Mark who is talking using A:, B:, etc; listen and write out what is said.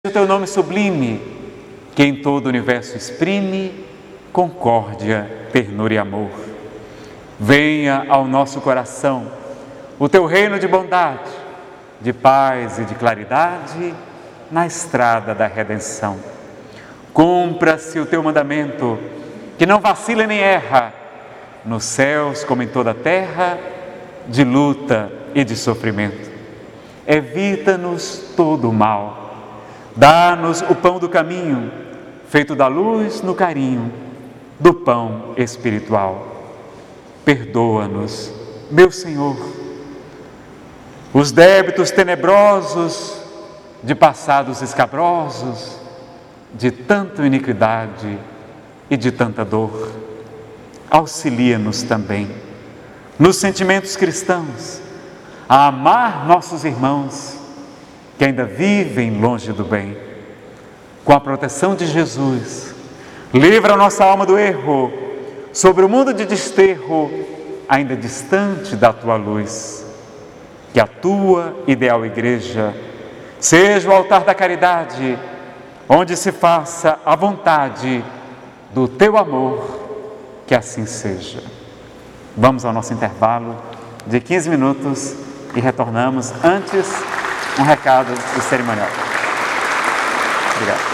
A: O teu nome sublime, que em todo o universo exprime concórdia, ternura e amor. Venha ao nosso coração o teu reino de bondade, de paz e de claridade na estrada da redenção. Cumpra-se o teu mandamento, que não vacila nem erra, nos céus como em toda a terra, de luta e de sofrimento. Evita-nos todo o mal. Dá-nos o pão do caminho, feito da luz no carinho, do pão espiritual. Perdoa-nos, meu Senhor, os débitos tenebrosos de passados escabrosos, de tanta iniquidade e de tanta dor. Auxilia-nos também, nos sentimentos cristãos, a amar nossos irmãos que ainda vivem longe do bem. Com a proteção de Jesus, livra a nossa alma do erro, sobre o mundo de desterro, ainda distante da tua luz. Que a tua ideal igreja seja o altar da caridade, onde se faça a vontade do teu amor, que assim seja. Vamos ao nosso intervalo de 15 minutos e retornamos. Antes, um recado do cerimonial. Obrigado.